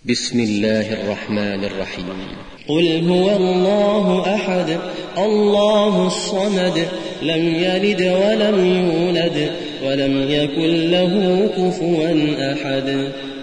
بسم الله الرحمن الرحيم. قل هو الله أحد الله الصمد لم يلد ولم يولد ولم يكن له كفوا أحد.